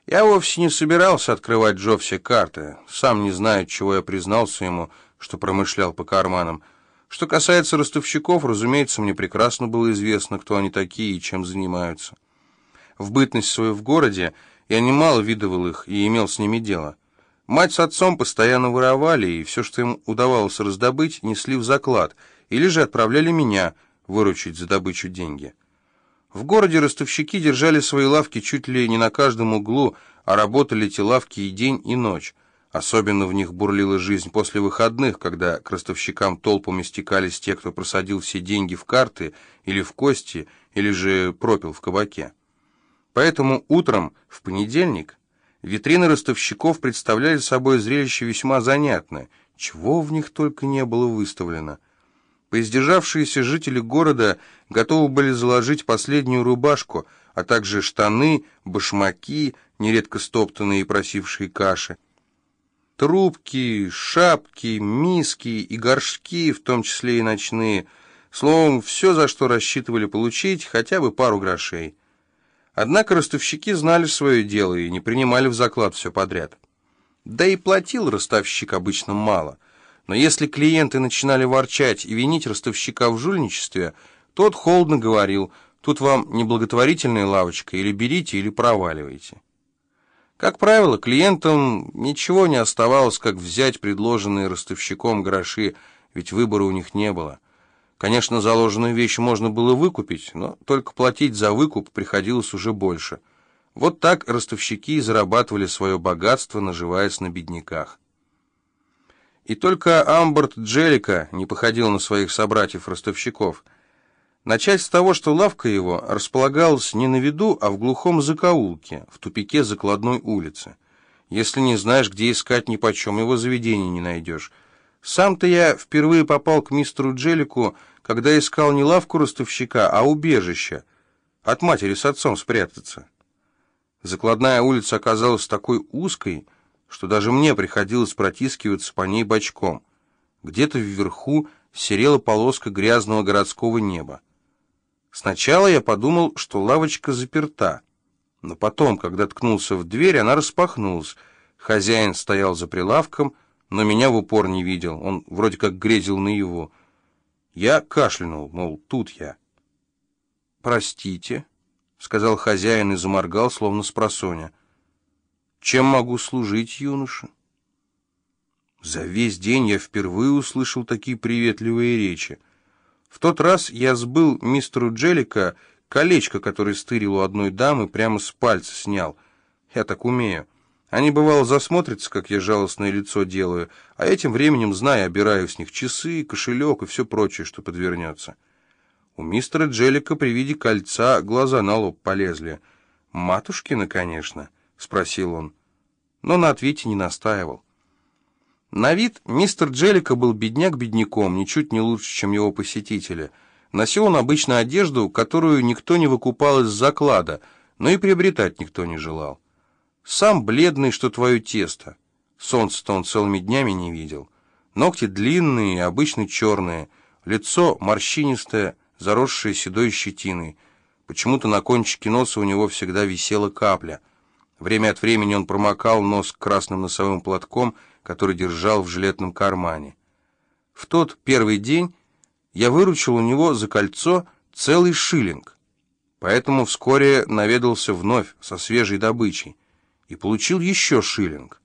Я вовсе не собирался открывать Джо все карты. Сам не знаю, чего я признался ему, что промышлял по карманам. Что касается ростовщиков, разумеется, мне прекрасно было известно, кто они такие и чем занимаются. В бытность свою в городе я немало видывал их и имел с ними дело. Мать с отцом постоянно воровали, и все, что им удавалось раздобыть, несли в заклад, или же отправляли меня выручить за добычу деньги. В городе ростовщики держали свои лавки чуть ли не на каждом углу, а работали эти лавки и день, и ночь. Особенно в них бурлила жизнь после выходных, когда к ростовщикам толпами стекались те, кто просадил все деньги в карты или в кости, или же пропил в кабаке. Поэтому утром, в понедельник, витрины ростовщиков представляли собой зрелище весьма занятное, чего в них только не было выставлено. Поиздержавшиеся жители города готовы были заложить последнюю рубашку, а также штаны, башмаки, нередко стоптанные и просившие каши, трубки, шапки, миски и горшки, в том числе и ночные, словом, все, за что рассчитывали получить хотя бы пару грошей. Однако ростовщики знали свое дело и не принимали в заклад все подряд. Да и платил ростовщик обычно мало. Но если клиенты начинали ворчать и винить ростовщика в жульничестве, тот холодно говорил: «Тут вам не благотворительная лавочка, или берите, или проваливайте». Как правило, клиентам ничего не оставалось, как взять предложенные ростовщиком гроши, ведь выбора у них не было. Конечно, заложенную вещь можно было выкупить, но только платить за выкуп приходилось уже больше. Вот так ростовщики зарабатывали свое богатство, наживаясь на бедняках. И только Амберт Джеллика не походил на своих собратьев-ростовщиков. Начать с того, что лавка его располагалась не на виду, а в глухом закоулке, в тупике закладной улицы. Если не знаешь, где искать, нипочем его заведение не найдешь. Сам-то я впервые попал к мистеру Джеллику, когда искал не лавку ростовщика, а убежище. От матери с отцом спрятаться. Закладная улица оказалась такой узкой, что даже мне приходилось протискиваться по ней бочком. Где-то вверху серела полоска грязного городского неба. Сначала я подумал, что лавочка заперта, но потом, когда ткнулся в дверь, она распахнулась. Хозяин стоял за прилавком, но меня в упор не видел, он вроде как грезил наяву. Я кашлянул, мол, тут я. «Простите», — сказал хозяин и заморгал, словно спросоня. «Чем могу служить, юноша?» За весь день я впервые услышал такие приветливые речи. В тот раз я сбыл мистеру Джеллика колечко, которое стырил у одной дамы, прямо с пальца снял. Я так умею. Они, бывало, засмотрятся, как я жалостное лицо делаю, а этим временем, зная, обираю с них часы, кошелек и все прочее, что подвернется. У мистера Джеллика при виде кольца глаза на лоб полезли. «Матушкина, конечно», — спросил он, но на ответе не настаивал. На вид мистер Джеллика был бедняк бедняком, ничуть не лучше, чем его посетители. Носил он обычно одежду, которую никто не выкупал из заклада, но и приобретать никто не желал. Сам бледный, что твое тесто. Солнца-то он целыми днями не видел. Ногти длинные, обычно черные, лицо морщинистое, заросшее седой щетиной. Почему-то на кончике носа у него всегда висела капля. Время от времени он промокал нос красным носовым платком, который держал в жилетном кармане. В тот первый день я выручил у него за кольцо целый шиллинг, поэтому вскоре наведался вновь со свежей добычей и получил еще шиллинг.